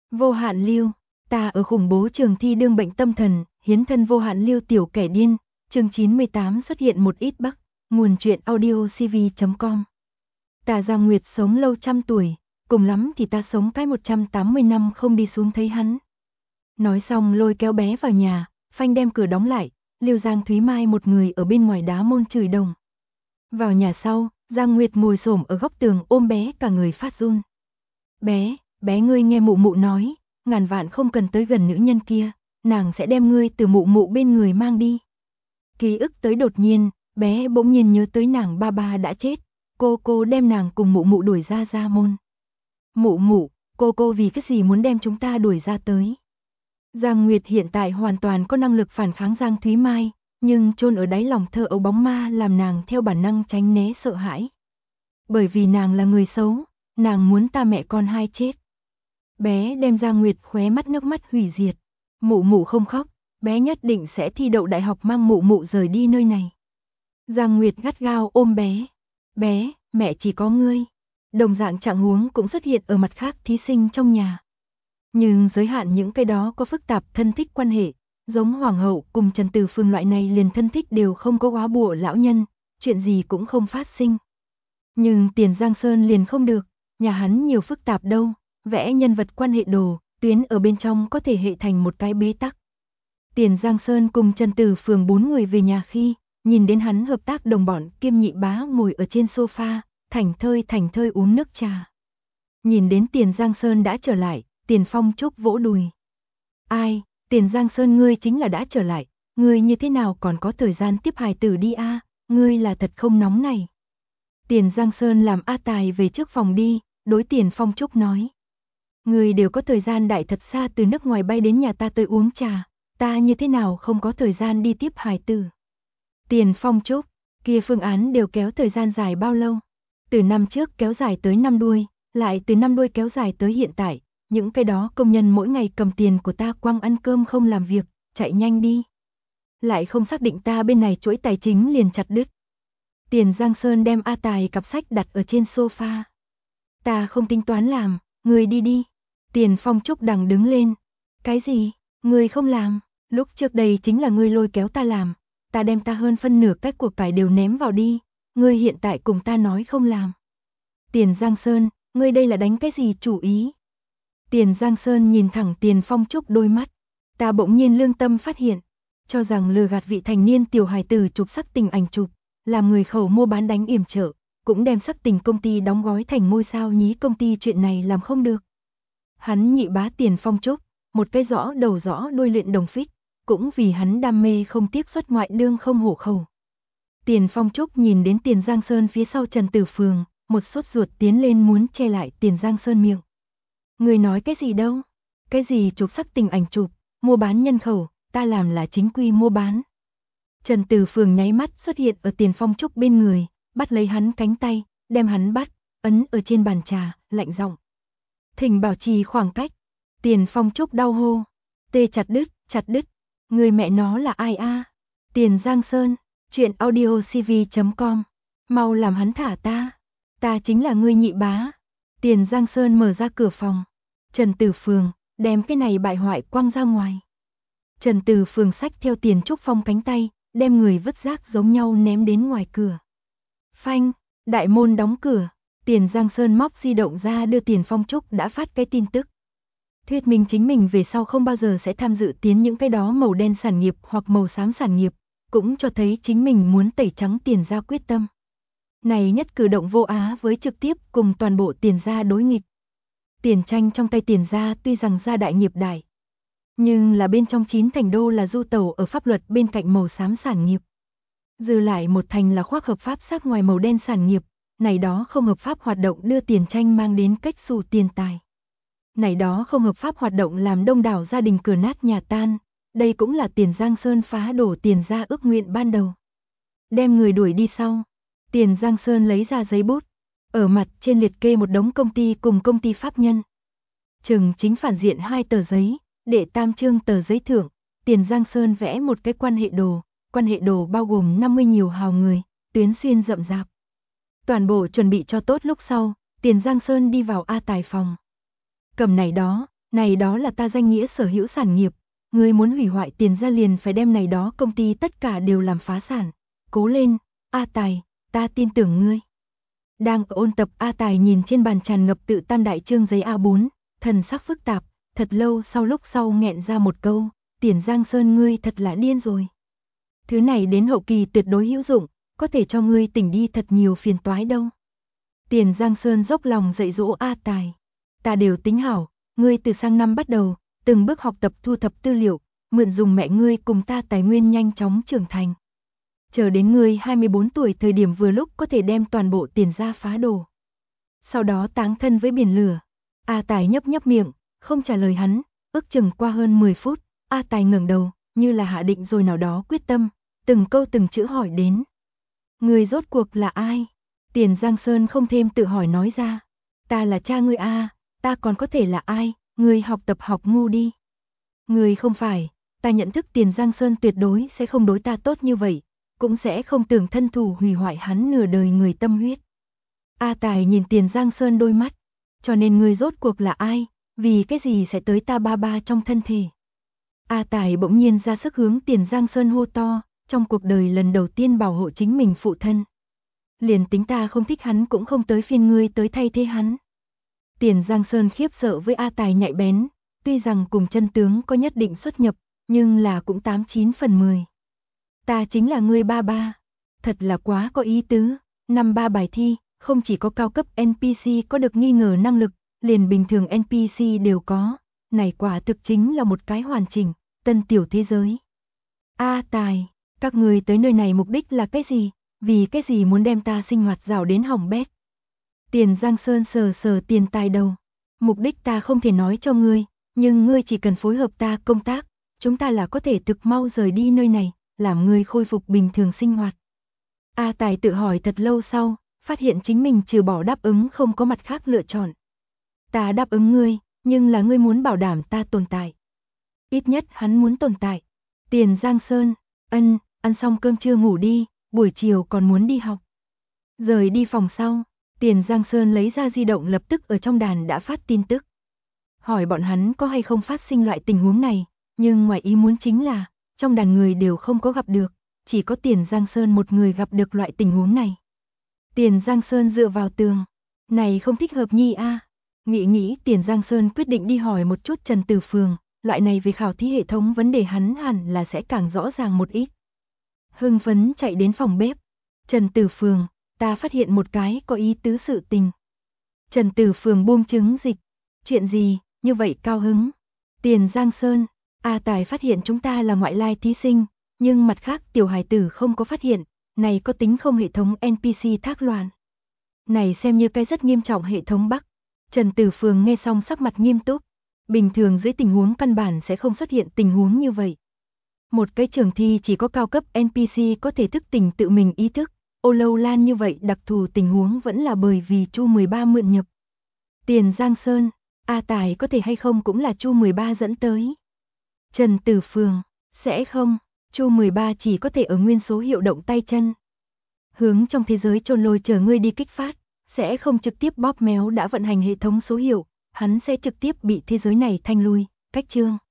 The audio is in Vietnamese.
Vô Hạn Lưu, ta ở khủng bố trường thi đương bệnh tâm thần, hiến thân vô hạn lưu tiểu kẻ điên, chương 98 xuất hiện một ít bắc, nguồn truyện audio cv.com. Ta Giang Nguyệt sống lâu trăm tuổi, cùng lắm thì ta sống cái 180 năm không đi xuống thấy hắn. Nói xong lôi kéo bé vào nhà, phanh đem cửa đóng lại, lưu Giang Thúy Mai một người ở bên ngoài đá môn chửi đồng. Vào nhà sau, Giang Nguyệt ngồi xổm ở góc tường ôm bé cả người phát run. Bé ngươi nghe mụ mụ nói, ngàn vạn không cần tới gần nữ nhân kia, nàng sẽ đem ngươi từ mụ mụ bên người mang đi. Ký ức tới đột nhiên, bé bỗng nhiên nhớ tới nàng ba ba đã chết, cô đem nàng cùng mụ mụ đuổi ra môn. Mụ, cô vì cái gì muốn đem chúng ta đuổi ra tới? Giang Nguyệt hiện tại hoàn toàn có năng lực phản kháng Giang Thúy Mai, nhưng chôn ở đáy lòng thơ ấu bóng ma làm nàng theo bản năng tránh né sợ hãi. Bởi vì nàng là người xấu, nàng muốn ta mẹ con hai chết. Bé đem Giang Nguyệt khóe mắt nước mắt hủy diệt. Mụ không khóc, bé nhất định sẽ thi đậu đại học mang mụ rời đi nơi này. Giang Nguyệt gắt gao ôm bé. Bé, mẹ chỉ có ngươi. Đồng dạng trạng huống cũng xuất hiện ở mặt khác thí sinh trong nhà. Nhưng giới hạn những cái đó có phức tạp thân thích quan hệ, giống Hoàng hậu cùng Trần Từ Phương loại này liền thân thích đều không có quá bùa lão nhân, chuyện gì cũng không phát sinh. Nhưng Tiền Giang Sơn liền không được, nhà hắn nhiều phức tạp đâu, vẽ nhân vật quan hệ đồ, tuyến ở bên trong có thể hệ thành một cái bế tắc. Tiền Giang Sơn cùng Trần Từ Phương 4 người về nhà khi, nhìn đến hắn hợp tác đồng bọn Kiêm Nhị Bá ngồi ở trên sofa, thảnh thơi uống nước trà. Nhìn đến Tiền Giang Sơn đã trở lại, Tiền Phong Trúc vỗ đùi. Ai, Tiền Giang Sơn ngươi chính là đã trở lại, ngươi như thế nào còn có thời gian tiếp hài tử đi a, ngươi là thật không nóng này. Tiền Giang Sơn làm A Tài về trước phòng đi, đối Tiền Phong Trúc nói. Ngươi đều có thời gian đại thật xa từ nước ngoài bay đến nhà ta tới uống trà, ta như thế nào không có thời gian đi tiếp hài tử. Tiền Phong Trúc, kia phương án đều kéo thời gian dài bao lâu? Từ năm trước kéo dài tới năm đuôi, lại từ năm đuôi kéo dài tới hiện tại, những cái đó công nhân mỗi ngày cầm tiền của ta quăng ăn cơm không làm việc, chạy nhanh đi. Lại không xác định ta bên này chuỗi tài chính liền chặt đứt. Tiền Giang Sơn đem A Tài cặp sách đặt ở trên sofa. Ta không tính toán làm, ngươi đi đi. Tiền Phong Trúc đằng đứng lên. Cái gì, ngươi không làm, lúc trước đây chính là ngươi lôi kéo ta làm, ta đem ta hơn phân nửa cách của cải đều ném vào đi, ngươi hiện tại cùng ta nói không làm. Tiền Giang Sơn, ngươi đây là đánh cái gì chủ ý? Tiền Giang Sơn nhìn thẳng Tiền Phong Trúc đôi mắt, ta bỗng nhiên lương tâm phát hiện, cho rằng lừa gạt vị thành niên tiểu hài tử chụp sắc tình ảnh chụp, làm người khẩu mua bán đánh yểm trợ, cũng đem sắc tình công ty đóng gói thành ngôi sao nhí công ty chuyện này làm không được. Hắn Nhị Bá Tiền Phong Trúc, một cái rõ đầu rõ đuôi luyện đồng phích, cũng vì hắn đam mê không tiếc xuất ngoại đương không hổ khẩu. Tiền Phong Trúc nhìn đến Tiền Giang Sơn phía sau Trần Tử Phường, một sốt ruột tiến lên muốn che lại Tiền Giang Sơn miệng. Người nói cái gì đâu? Cái gì chụp sắc tình ảnh chụp, mua bán nhân khẩu, ta làm là chính quy mua bán. Trần Tử Phường nháy mắt xuất hiện ở Tiền Phong Trúc bên người, bắt lấy hắn cánh tay, đem hắn bắt, ấn ở trên bàn trà, lạnh giọng. Thỉnh bảo trì khoảng cách. Tiền Phong Trúc đau hô. Tê chặt đứt. Người mẹ nó là ai a? Tiền Giang Sơn, truyện audio cv.com. Mau làm hắn thả ta. Ta chính là ngươi Nhị Bá. Tiền Giang Sơn mở ra cửa phòng. Trần Tử Phường, đem cái này bại hoại quăng ra ngoài. Trần Tử Phường xách theo Tiền Trúc Phong cánh tay, đem người vứt rác giống nhau ném đến ngoài cửa. Phanh, đại môn đóng cửa. Tiền Giang Sơn móc di động ra đưa Tiền Phong Trúc đã phát cái tin tức. Thuyết minh chính mình về sau không bao giờ sẽ tham dự tiến những cái đó màu đen sản nghiệp hoặc màu xám sản nghiệp, cũng cho thấy chính mình muốn tẩy trắng Tiền gia quyết tâm. Này nhất cử động vô á với trực tiếp cùng toàn bộ Tiền gia đối nghịch. Tiền tranh trong tay Tiền gia tuy rằng gia đại nghiệp đại, nhưng là bên trong 9 thành đô là du tẩu ở pháp luật bên cạnh màu xám sản nghiệp. Dư lại một thành là khoác hợp pháp sát ngoài màu đen sản nghiệp. Này đó không hợp pháp hoạt động đưa Tiền tranh mang đến cách xù tiền tài. Này đó không hợp pháp hoạt động làm đông đảo gia đình cửa nát nhà tan, đây cũng là Tiền Giang Sơn phá đổ Tiền gia ước nguyện ban đầu. Đem người đuổi đi sau, Tiền Giang Sơn lấy ra giấy bút, ở mặt trên liệt kê một đống công ty cùng công ty pháp nhân. Chừng chính phản diện 2 tờ giấy, đệ tam chương tờ giấy thưởng, Tiền Giang Sơn vẽ một cái quan hệ đồ bao gồm 50 nhiều hào người, tuyến xuyên rậm rạp. Toàn bộ chuẩn bị cho tốt lúc sau, Tiền Giang Sơn đi vào A Tài phòng. Cầm này đó, Này đó là ta danh nghĩa sở hữu sản nghiệp, ngươi muốn hủy hoại Tiền gia liền phải đem này đó công ty tất cả đều làm phá sản. Cố lên, A Tài, ta tin tưởng ngươi. Đang ở ôn tập A Tài nhìn trên bàn tràn ngập tự tam đại chương giấy A4, thần sắc phức tạp, thật lâu sau lúc sau nghẹn ra một câu, Tiền Giang Sơn ngươi thật là điên rồi. Thứ này đến hậu kỳ tuyệt đối hữu dụng, có thể cho ngươi tỉnh đi thật nhiều phiền toái đâu. Tiền Giang Sơn dốc lòng dạy dỗ A Tài. Ta đều tính hảo, ngươi từ sang năm bắt đầu, từng bước học tập thu thập tư liệu, mượn dùng mẹ ngươi cùng ta tài nguyên nhanh chóng trưởng thành. Chờ đến ngươi 24 tuổi thời điểm vừa lúc có thể đem toàn bộ Tiền gia phá đổ. Sau đó táng thân với biển lửa. A Tài nhấp nhấp miệng, không trả lời hắn, ước chừng qua hơn 10 phút, A Tài ngẩng đầu, như là hạ định rồi nào đó quyết tâm, từng câu từng chữ hỏi đến. Ngươi rốt cuộc là ai? Tiền Giang Sơn không thêm tự hỏi nói ra. Ta là cha ngươi a, ta còn có thể là ai, ngươi học tập học ngu đi. Ngươi không phải, ta nhận thức Tiền Giang Sơn tuyệt đối sẽ không đối ta tốt như vậy, cũng sẽ không tưởng thân thủ hủy hoại hắn nửa đời người tâm huyết. A Tài nhìn Tiền Giang Sơn đôi mắt, cho nên ngươi rốt cuộc là ai, vì cái gì sẽ tới ta ba ba trong thân thể. A Tài bỗng nhiên ra sức hướng Tiền Giang Sơn hô to, trong cuộc đời lần đầu tiên bảo hộ chính mình phụ thân. Liền tính ta không thích hắn cũng không tới phiên ngươi tới thay thế hắn. Tiền Giang Sơn khiếp sợ với A Tài nhạy bén, tuy rằng cùng chân tướng có nhất định xuất nhập, nhưng là cũng 89 phần 10. Ta chính là ngươi ba ba, thật là quá có ý tứ, năm ba bài thi, không chỉ có cao cấp NPC có được nghi ngờ năng lực, liền bình thường NPC đều có, này quả thực chính là một cái hoàn chỉnh, tân tiểu thế giới. A Tài, các người tới nơi này mục đích là cái gì? Vì cái gì muốn đem ta sinh hoạt rào đến hỏng bét? Tiền Giang Sơn sờ sờ Tiền Tài đầu. Mục đích ta không thể nói cho ngươi, nhưng ngươi chỉ cần phối hợp ta công tác, chúng ta là có thể thực mau rời đi nơi này, làm ngươi khôi phục bình thường sinh hoạt. A Tài tự hỏi thật lâu sau, phát hiện chính mình trừ bỏ đáp ứng không có mặt khác lựa chọn. Ta đáp ứng ngươi, nhưng là ngươi muốn bảo đảm ta tồn tại. Ít nhất hắn muốn tồn tại. Tiền Giang Sơn, ăn xong cơm trưa ngủ đi, buổi chiều còn muốn đi học. Rời đi phòng sau, Tiền Giang Sơn lấy ra di động lập tức ở trong đàn đã phát tin tức. Hỏi bọn hắn có hay không phát sinh loại tình huống này, nhưng ngoài ý muốn chính là, trong đàn người đều không có gặp được, chỉ có Tiền Giang Sơn một người gặp được loại tình huống này. Tiền Giang Sơn dựa vào tường, này không thích hợp nhi a. Nghĩ Tiền Giang Sơn quyết định đi hỏi một chút Trần Tử Phường, loại này về khảo thí hệ thống vấn đề hắn hẳn là sẽ càng rõ ràng một ít. Hưng phấn chạy đến phòng bếp. Trần Tử Phường, ta phát hiện một cái có ý tứ sự tình. Trần Tử Phường buông trứng dịch. Chuyện gì, như vậy cao hứng? Tiền Giang Sơn, A Tài phát hiện chúng ta là ngoại lai thí sinh, nhưng mặt khác tiểu hài tử không có phát hiện, này có tính không hệ thống NPC thác loạn. Này xem như cái rất nghiêm trọng hệ thống bug. Trần Tử Phường nghe xong sắc mặt nghiêm túc. Bình thường dưới tình huống căn bản sẽ không xuất hiện tình huống như vậy. Một cái trường thi chỉ có cao cấp NPC có thể thức tỉnh tự mình ý thức, ô lâu lan như vậy đặc thù tình huống vẫn là bởi vì Chu 13 mượn nhập. Tiền Giang Sơn, A Tài có thể hay không cũng là Chu 13 dẫn tới. Trần Tử Phường, sẽ không, Chu 13 chỉ có thể ở nguyên số hiệu động tay chân. Hướng trong thế giới chôn lôi chờ ngươi đi kích phát, sẽ không trực tiếp bóp méo đã vận hành hệ thống số hiệu, hắn sẽ trực tiếp bị thế giới này thanh lui, cách chương.